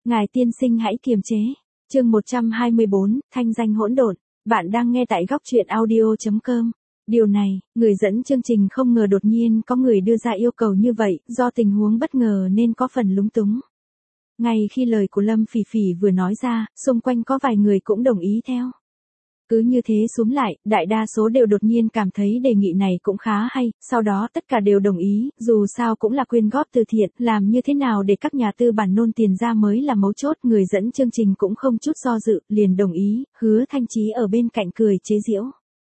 Ngài tiên sinh hãy kiềm chế. Chương 124, thanh danh hỗn độn. Bạn đang nghe tại góc truyện audio.com. Điều này, người dẫn chương trình không ngờ đột nhiên có người đưa ra yêu cầu như vậy, do tình huống bất ngờ nên có phần lúng túng. Ngay khi lời của Lâm Phỉ Phỉ vừa nói ra, xung quanh có vài người cũng đồng ý theo. Cứ như thế xuống lại, đại đa số đều đột nhiên cảm thấy đề nghị này cũng khá hay, sau đó tất cả đều đồng ý, dù sao cũng là quyên góp từ thiện, làm như thế nào để các nhà tư bản nôn tiền ra mới là mấu chốt, người dẫn chương trình cũng không chút do dự, liền đồng ý, Hứa Thanh Chí ở bên cạnh cười chế giễu.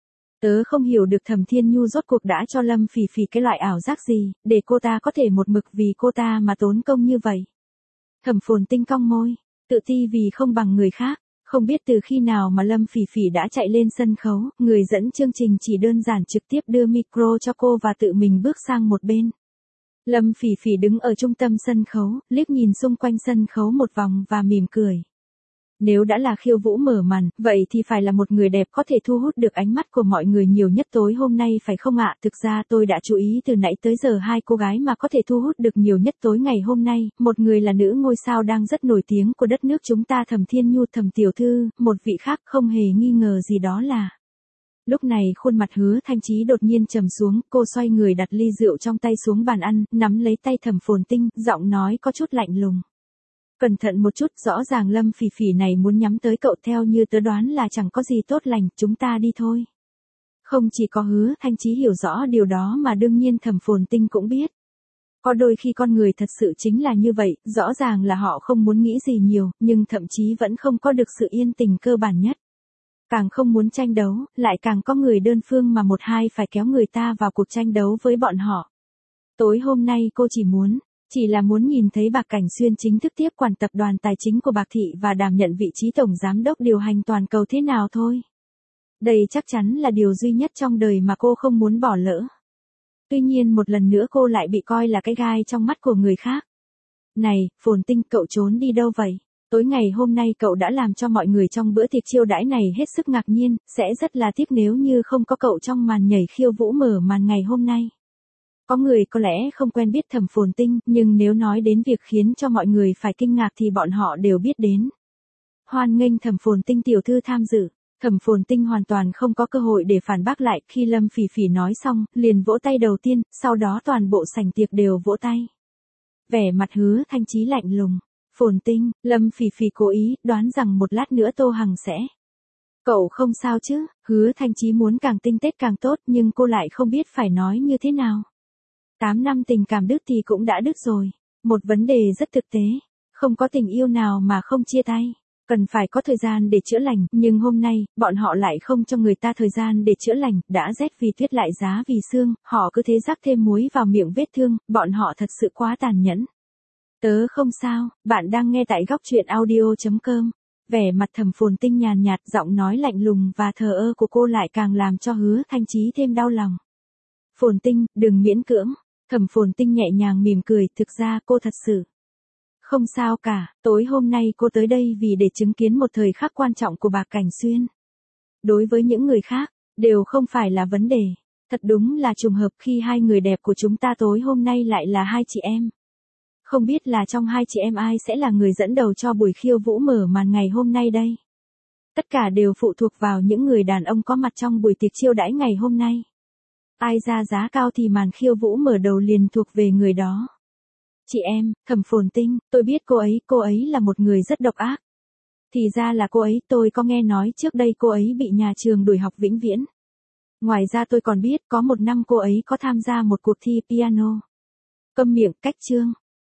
Tớ không hiểu được Thẩm Thiên Nhu rốt cuộc đã cho Lâm Phỉ Phỉ cái loại ảo giác gì, để cô ta có thể một mực vì cô ta mà tốn công như vậy. Thẩm Phồn Tinh cong môi, tự ti vì không bằng người khác. Không biết từ khi nào mà Lâm Phỉ Phỉ đã chạy lên sân khấu, người dẫn chương trình chỉ đơn giản trực tiếp đưa micro cho cô và tự mình bước sang một bên. Lâm Phỉ Phỉ đứng ở trung tâm sân khấu, liếc nhìn xung quanh sân khấu một vòng và mỉm cười. Nếu đã là khiêu vũ mở màn, vậy thì phải là một người đẹp có thể thu hút được ánh mắt của mọi người nhiều nhất tối hôm nay phải không ạ? Thực ra tôi đã chú ý từ nãy tới giờ hai cô gái mà có thể thu hút được nhiều nhất tối ngày hôm nay, một người là nữ ngôi sao đang rất nổi tiếng của đất nước chúng ta Thẩm Thiên Nhu Thẩm tiểu thư, một vị khác không hề nghi ngờ gì đó là. Lúc này khuôn mặt Hứa Thanh Chí đột nhiên trầm xuống, cô xoay người đặt ly rượu trong tay xuống bàn ăn, nắm lấy tay Thẩm Phồn Tinh, giọng nói có chút lạnh lùng. Cẩn thận một chút, rõ ràng Lâm Phỉ Phỉ này muốn nhắm tới cậu, theo như tớ đoán là chẳng có gì tốt lành, chúng ta đi thôi. Không chỉ có Hứa Thanh Chí hiểu rõ điều đó mà đương nhiên Thẩm Phồn Tinh cũng biết. Có đôi khi con người thật sự chính là như vậy, rõ ràng là họ không muốn nghĩ gì nhiều, nhưng thậm chí vẫn không có được sự yên tình cơ bản nhất. Càng không muốn tranh đấu, lại càng có người đơn phương mà một hai phải kéo người ta vào cuộc tranh đấu với bọn họ. Tối hôm nay cô chỉ là muốn nhìn thấy Bạc Cảnh Xuyên chính thức tiếp quản tập đoàn tài chính của Bạc Thị và đảm nhận vị trí tổng giám đốc điều hành toàn cầu thế nào thôi. Đây chắc chắn là điều duy nhất trong đời mà cô không muốn bỏ lỡ. Tuy nhiên một lần nữa cô lại bị coi là cái gai trong mắt của người khác. Này, Phồn Tinh, cậu trốn đi đâu vậy? Tối ngày hôm nay cậu đã làm cho mọi người trong bữa tiệc chiêu đãi này hết sức ngạc nhiên, sẽ rất là tiếc nếu như không có cậu trong màn nhảy khiêu vũ mở màn ngày hôm nay. Có người có lẽ không quen biết Thẩm Phồn Tinh, nhưng nếu nói đến việc khiến cho mọi người phải kinh ngạc thì bọn họ đều biết đến. Hoan nghênh Thẩm Phồn Tinh tiểu thư tham dự. Thẩm Phồn Tinh hoàn toàn không có cơ hội để phản bác lại, khi Lâm Phỉ Phỉ nói xong, liền vỗ tay đầu tiên, sau đó toàn bộ sảnh tiệc đều vỗ tay. Vẻ mặt Hứa Thanh Chí lạnh lùng. Phồn Tinh, Lâm Phỉ Phỉ cố ý, đoán rằng một lát nữa Tô Hằng sẽ. Cậu không sao chứ? Hứa Thanh Chí muốn càng tinh tế càng tốt, nhưng cô lại không biết phải nói như thế nào. 8 năm tình cảm đứt thì cũng đã đứt rồi. Một vấn đề rất thực tế. Không có tình yêu nào mà không chia tay. Cần phải có thời gian để chữa lành. Nhưng hôm nay, bọn họ lại không cho người ta thời gian để chữa lành. Đã rét vì tuyết lại giá vì sương. Họ cứ thế rắc thêm muối vào miệng vết thương. Bọn họ thật sự quá tàn nhẫn. Tớ không sao. Bạn đang nghe tại góc truyện audio.com. Vẻ mặt Thẩm Phồn Tinh nhàn nhạt, giọng nói lạnh lùng và thờ ơ của cô lại càng làm cho Hứa Thanh Chí thêm đau lòng. Phồn Tinh, đừng miễn cưỡng. Thẩm Phồn Tinh nhẹ nhàng mỉm cười, thực ra cô thật sự không sao cả, tối hôm nay cô tới đây vì để chứng kiến một thời khắc quan trọng của Bạc Cảnh Xuyên. Đối với những người khác, đều không phải là vấn đề. Thật đúng là trùng hợp khi hai người đẹp của chúng ta tối hôm nay lại là hai chị em. Không biết là trong hai chị em ai sẽ là người dẫn đầu cho buổi khiêu vũ mở màn ngày hôm nay đây. Tất cả đều phụ thuộc vào những người đàn ông có mặt trong buổi tiệc chiêu đãi ngày hôm nay. Ai ra giá cao thì màn khiêu vũ mở đầu liền thuộc về người đó. Chị em, Thẩm Phồn Tinh, tôi biết cô ấy là một người rất độc ác. Thì ra là cô ấy, tôi có nghe nói trước đây cô ấy bị nhà trường đuổi học vĩnh viễn. Ngoài ra tôi còn biết có một năm cô ấy có tham gia một cuộc thi piano. Câm miệng, cách chương.